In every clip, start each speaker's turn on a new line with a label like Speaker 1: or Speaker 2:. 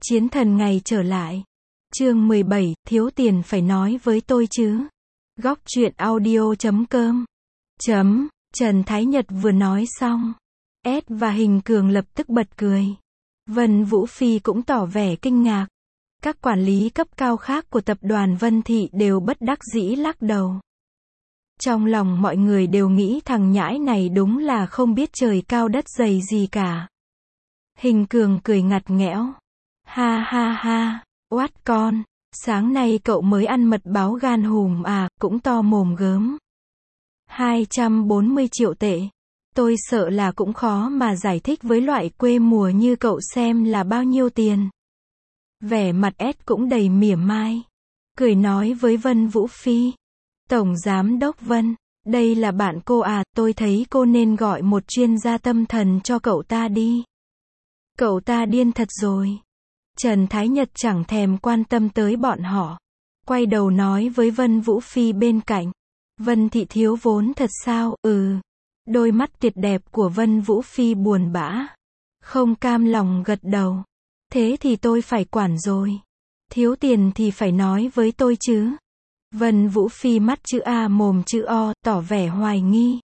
Speaker 1: Chiến thần ngày trở lại. Chương 17, thiếu tiền phải nói với tôi chứ. Góc truyện audio.com. Trần Thái Nhật vừa nói xong. S và Hình Cường lập tức bật cười. Vân Vũ Phi cũng tỏ vẻ kinh ngạc. Các quản lý cấp cao khác của tập đoàn Vân Thị đều bất đắc dĩ lắc đầu. Trong lòng mọi người đều nghĩ thằng nhãi này đúng là không biết trời cao đất dày gì cả. Hình Cường cười ngặt nghẽo. Ha ha ha, oát con, sáng nay cậu mới ăn mật báo gan hùm à, cũng to mồm gớm. 240 triệu tệ. Tôi sợ là cũng khó mà giải thích với loại quê mùa như cậu xem là bao nhiêu tiền. Vẻ mặt S cũng đầy mỉa mai. Cười nói với Vân Vũ Phi. Tổng Giám Đốc Vân, đây là bạn cô à, tôi thấy cô nên gọi một chuyên gia tâm thần cho cậu ta đi. Cậu ta điên thật rồi. Trần Thái Nhật chẳng thèm quan tâm tới bọn họ. Quay đầu nói với Vân Vũ Phi bên cạnh. Vân Thị thiếu vốn thật sao? Đôi mắt tuyệt đẹp của Vân Vũ Phi buồn bã. Không cam lòng gật đầu. Thế thì tôi phải quản rồi. Thiếu tiền thì phải nói với tôi chứ. Vân Vũ Phi mắt chữ A mồm chữ O, tỏ vẻ hoài nghi.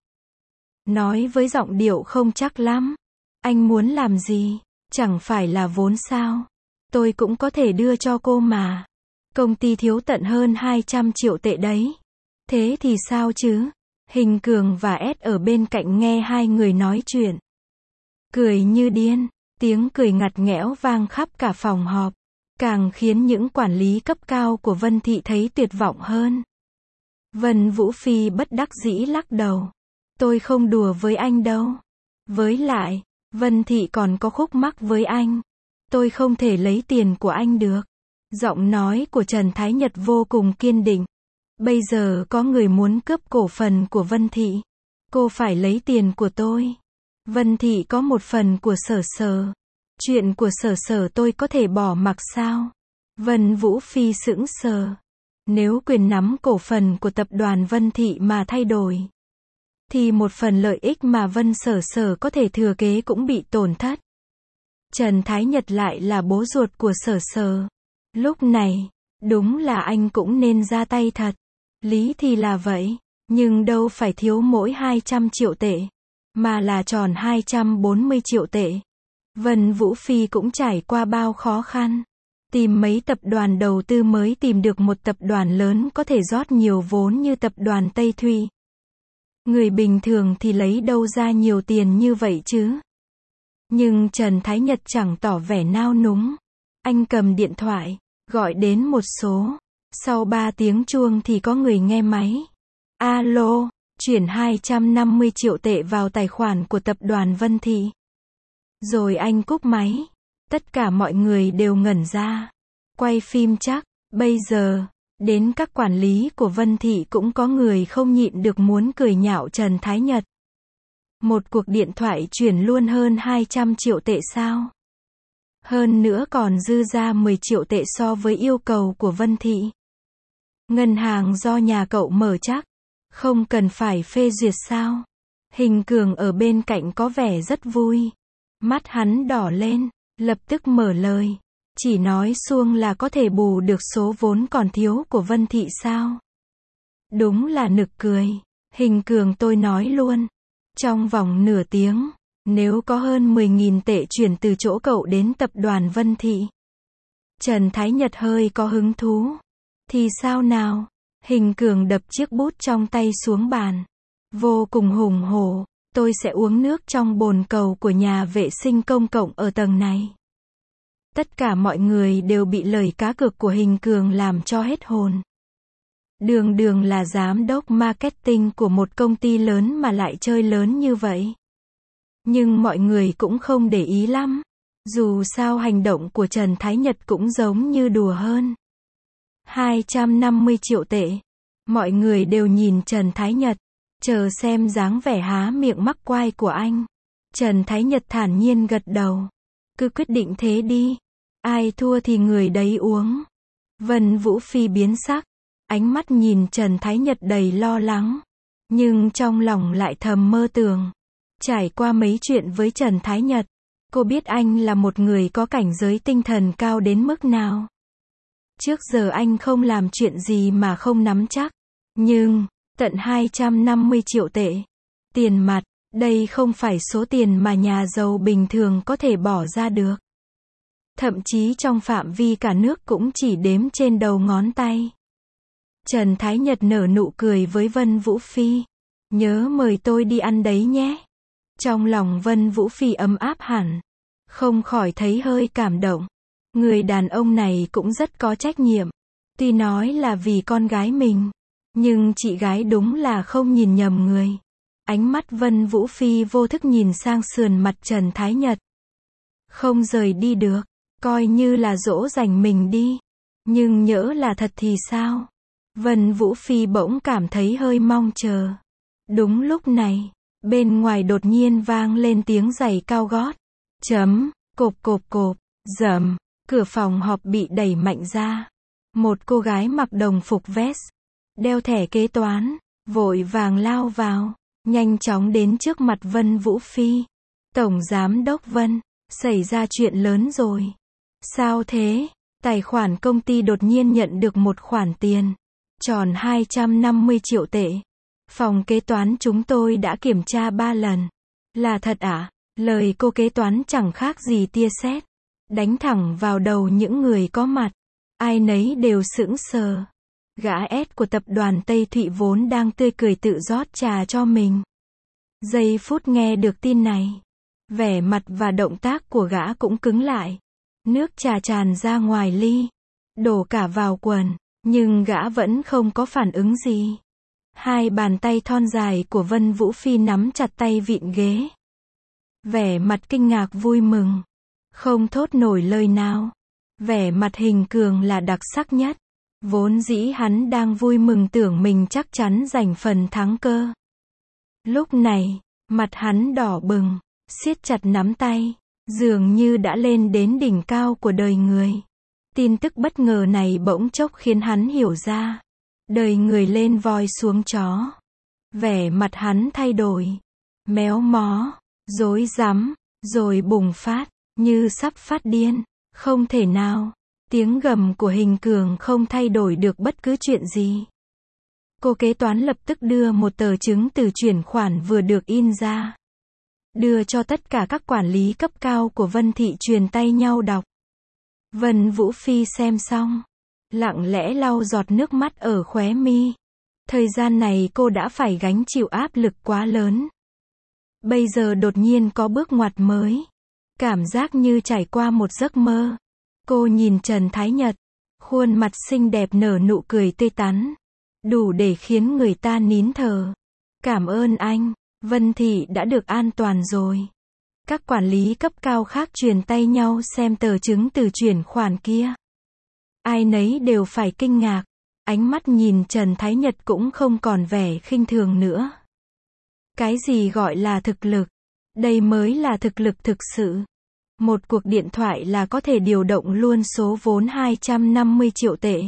Speaker 1: Nói với giọng điệu không chắc lắm. Anh muốn làm gì? Chẳng phải là vốn sao? Tôi cũng có thể đưa cho cô mà. Công ty thiếu tận hơn 200 triệu tệ đấy. Thế thì sao chứ? Hình Cường và S ở bên cạnh nghe hai người nói chuyện. Cười như điên, tiếng cười ngặt nghẽo vang khắp cả phòng họp. Càng khiến những quản lý cấp cao của Vân Thị thấy tuyệt vọng hơn. Vân Vũ Phi bất đắc dĩ lắc đầu. Tôi không đùa với anh đâu. Với lại, Vân Thị còn có khúc mắc với anh. Tôi không thể lấy tiền của anh được. Giọng nói của Trần Thái Nhật vô cùng kiên định. Bây giờ có người muốn cướp cổ phần của Vân Thị. Cô phải lấy tiền của tôi. Vân Thị có một phần của Sở Sở. Chuyện của Sở Sở tôi có thể bỏ mặc sao? Vân Vũ Phi sững sờ. Nếu quyền nắm cổ phần của tập đoàn Vân Thị mà thay đổi, thì một phần lợi ích mà Vân Sở Sở có thể thừa kế cũng bị tổn thất. Trần Thái Nhật lại là bố ruột của Sở Sở. Lúc này, đúng là anh cũng nên ra tay thật. Lý thì là vậy, nhưng đâu phải thiếu mỗi 200 triệu tệ, mà là tròn 240 triệu tệ. Vân Vũ Phi cũng trải qua bao khó khăn. Tìm mấy tập đoàn đầu tư mới tìm được một tập đoàn lớn có thể rót nhiều vốn như tập đoàn Tây Thụy. Người bình thường thì lấy đâu ra nhiều tiền như vậy chứ? Nhưng Trần Thái Nhật chẳng tỏ vẻ nao núng. Anh cầm điện thoại, gọi đến một số. Sau 3 tiếng chuông thì có người nghe máy. Alo, chuyển 250 triệu tệ vào tài khoản của tập đoàn Vân Thị. Rồi anh cúp máy. Tất cả mọi người đều ngẩn ra. Quay phim chắc. Bây giờ, đến các quản lý của Vân Thị cũng có người không nhịn được muốn cười nhạo Trần Thái Nhật. Một cuộc điện thoại chuyển luôn hơn 200 triệu tệ sao? Hơn nữa còn dư ra 10 triệu tệ so với yêu cầu của Vân Thị. Ngân hàng do nhà cậu mở chắc. Không cần phải phê duyệt sao? Hình Cường ở bên cạnh có vẻ rất vui. Mắt hắn đỏ lên, lập tức mở lời. Chỉ nói suông là có thể bù được số vốn còn thiếu của Vân Thị sao? Đúng là nực cười. Hình Cường tôi nói luôn. Trong vòng nửa tiếng, nếu có hơn 10.000 tệ chuyển từ chỗ cậu đến tập đoàn Vân Thị. Trần Thái Nhật hơi có hứng thú. Thì sao nào? Hình Cường đập chiếc bút trong tay xuống bàn. Vô cùng hùng hổ. Tôi sẽ uống nước trong bồn cầu của nhà vệ sinh công cộng ở tầng này. Tất cả mọi người đều bị lời cá cược của Hình Cường làm cho hết hồn. Đường đường là giám đốc marketing của một công ty lớn mà lại chơi lớn như vậy. Nhưng mọi người cũng không để ý lắm. Dù sao hành động của Trần Thái Nhật cũng giống như đùa hơn. 250 triệu tệ. Mọi người đều nhìn Trần Thái Nhật, chờ xem dáng vẻ há miệng mắc quai của anh. Trần Thái Nhật thản nhiên gật đầu. Cứ quyết định thế đi. Ai thua thì người đấy uống. Vân Vũ Phi biến sắc. Ánh mắt nhìn Trần Thái Nhật đầy lo lắng. Nhưng trong lòng lại thầm mơ tưởng. Trải qua mấy chuyện với Trần Thái Nhật, Cô biết anh là một người có cảnh giới tinh thần cao đến mức nào. Trước giờ anh không làm chuyện gì mà không nắm chắc. Nhưng, tận 250 triệu tệ. Tiền mặt, đây không phải số tiền mà nhà giàu bình thường có thể bỏ ra được. Thậm chí trong phạm vi cả nước cũng chỉ đếm trên đầu ngón tay. Trần Thái Nhật nở nụ cười với Vân Vũ Phi. Nhớ mời tôi đi ăn đấy nhé. Trong lòng Vân Vũ Phi ấm áp hẳn. Không khỏi thấy hơi cảm động. Người đàn ông này cũng rất có trách nhiệm. Tuy nói là vì con gái mình. Nhưng chị gái đúng là không nhìn nhầm người. Ánh mắt Vân Vũ Phi vô thức nhìn sang sườn mặt Trần Thái Nhật. Không rời đi được. Coi như là dỗ dành mình đi. Nhưng nhỡ là thật thì sao? Vân Vũ Phi bỗng cảm thấy hơi mong chờ. Đúng lúc này, bên ngoài đột nhiên vang lên tiếng giày cao gót. Cộp cộp cộp, rầm, cửa phòng họp bị đẩy mạnh ra. Một cô gái mặc đồng phục vest, đeo thẻ kế toán, vội vàng lao vào, nhanh chóng đến trước mặt Vân Vũ Phi. Tổng Giám đốc Vân, xảy ra chuyện lớn rồi. Sao thế? Tài khoản công ty đột nhiên nhận được một khoản tiền. Tròn 250 triệu tệ. Phòng kế toán chúng tôi đã kiểm tra 3 lần. Là thật ạ? Lời cô kế toán chẳng khác gì tia sét, đánh thẳng vào đầu những người có mặt. Ai nấy đều sững sờ. Gã S của tập đoàn Tây Thụy vốn đang tươi cười tự rót trà cho mình. Giây phút nghe được tin này, vẻ mặt và động tác của gã cũng cứng lại. Nước trà tràn ra ngoài ly, đổ cả vào quần, nhưng gã vẫn không có phản ứng gì. Hai bàn tay thon dài của Vân Vũ Phi nắm chặt tay vịn ghế. Vẻ mặt kinh ngạc vui mừng, không thốt nổi lời nào. Vẻ mặt Hình Cường là đặc sắc nhất. Vốn dĩ hắn đang vui mừng tưởng mình chắc chắn giành phần thắng cơ. Lúc này, mặt hắn đỏ bừng, siết chặt nắm tay, dường như đã lên đến đỉnh cao của đời người. Tin tức bất ngờ này bỗng chốc khiến hắn hiểu ra. Đời người lên voi xuống chó. Vẻ mặt hắn thay đổi. Méo mó, rối rắm, rồi bùng phát, như sắp phát điên. Không thể nào. Tiếng gầm của Hình Cường không thay đổi được bất cứ chuyện gì. Cô kế toán lập tức đưa một tờ chứng từ chuyển khoản vừa được in ra. Đưa cho tất cả các quản lý cấp cao của Vân Thị truyền tay nhau đọc. Vân Vũ Phi xem xong, lặng lẽ lau giọt nước mắt ở khóe mi. Thời gian này cô đã phải gánh chịu áp lực quá lớn. Bây giờ đột nhiên có bước ngoặt mới. Cảm giác như trải qua một giấc mơ. Cô nhìn Trần Thái Nhật, khuôn mặt xinh đẹp nở nụ cười tươi tắn, đủ để khiến người ta nín thở. Cảm ơn anh, Vân Thị đã được an toàn rồi. Các quản lý cấp cao khác truyền tay nhau xem tờ chứng từ chuyển khoản kia. Ai nấy đều phải kinh ngạc, ánh mắt nhìn Trần Thái Nhật cũng không còn vẻ khinh thường nữa. Cái gì gọi là thực lực? Đây mới là thực lực thực sự. Một cuộc điện thoại là có thể điều động luôn số vốn 250 triệu tệ.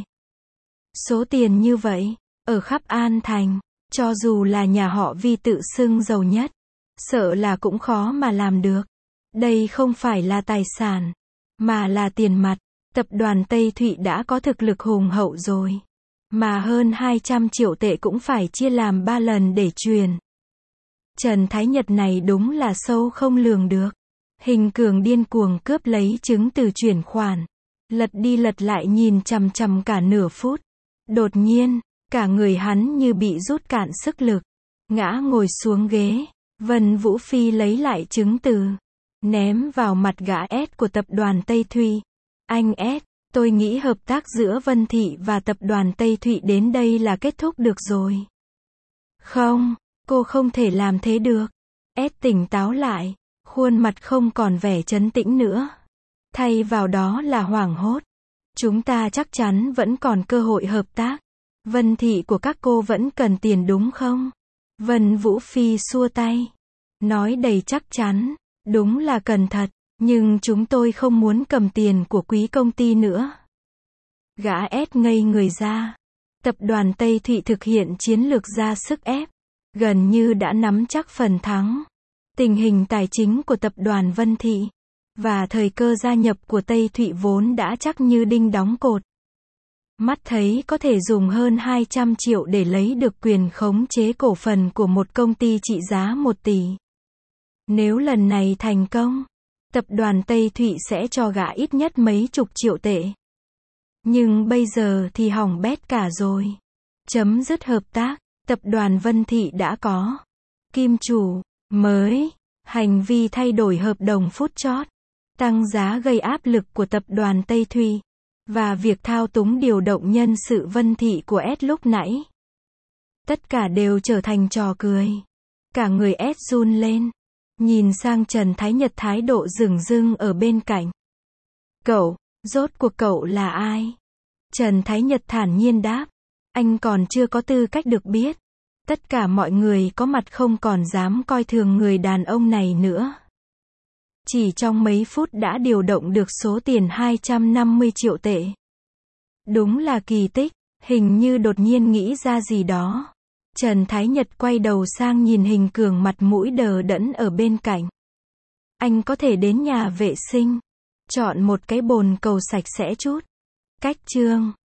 Speaker 1: Số tiền như vậy, ở khắp An Thành, cho dù là nhà họ Vi tự xưng giàu nhất, sợ là cũng khó mà làm được. Đây không phải là tài sản, mà là tiền mặt. Tập đoàn Tây Thụy đã có thực lực hùng hậu rồi. Mà hơn 200 triệu tệ cũng phải chia làm 3 lần để truyền. Trần Thái Nhật này đúng là sâu không lường được. Hình Cường điên cuồng cướp lấy chứng từ chuyển khoản. Lật đi lật lại nhìn chằm chằm cả nửa phút. Đột nhiên, cả người hắn như bị rút cạn sức lực. Ngã ngồi xuống ghế. Vân Vũ Phi lấy lại chứng từ. Ném vào mặt gã S của tập đoàn Tây Thụy. Anh S, tôi nghĩ hợp tác giữa Vân Thị và tập đoàn Tây Thụy đến đây là kết thúc được rồi. Không, cô không thể làm thế được. S tỉnh táo lại. Khuôn mặt không còn vẻ trấn tĩnh nữa. Thay vào đó là hoảng hốt. Chúng ta chắc chắn vẫn còn cơ hội hợp tác. Vân Thị của các cô vẫn cần tiền đúng không? Vân Vũ Phi xua tay. Nói đầy chắc chắn. Đúng là cần thật. Nhưng chúng tôi không muốn cầm tiền của quý công ty nữa. Gã S ngây người ra. Tập đoàn Tây Thụy thực hiện chiến lược ra sức ép. Gần như đã nắm chắc phần thắng. Tình hình tài chính của tập đoàn Vân Thị Và thời cơ gia nhập của Tây Thụy vốn đã chắc như đinh đóng cột. Mắt thấy có thể dùng hơn 200 triệu để lấy được quyền khống chế cổ phần của một công ty trị giá 1 tỷ. Nếu lần này thành công, tập đoàn Tây Thụy sẽ cho gã ít nhất mấy chục triệu tệ. Nhưng bây giờ thì hỏng bét cả rồi. Chấm dứt hợp tác, tập đoàn Vân Thị đã có kim chủ mới, hành vi thay đổi hợp đồng phút chót, tăng giá gây áp lực của tập đoàn Tây Thụy, và việc thao túng điều động nhân sự Vân Thị của S lúc nãy. Tất cả đều trở thành trò cười. Cả người S run lên, nhìn sang Trần Thái Nhật thái độ dửng dưng ở bên cạnh. Cậu, rốt cuộc cậu là ai? Trần Thái Nhật thản nhiên đáp. Anh còn chưa có tư cách được biết. Tất cả mọi người có mặt không còn dám coi thường người đàn ông này nữa. Chỉ trong mấy phút đã điều động được số tiền 250 triệu tệ. Đúng là kỳ tích, hình như đột nhiên nghĩ ra gì đó. Trần Thái Nhật quay đầu sang nhìn Hình Cường mặt mũi đờ đẫn ở bên cạnh. Anh có thể đến nhà vệ sinh, chọn một cái bồn cầu sạch sẽ chút. Cách chương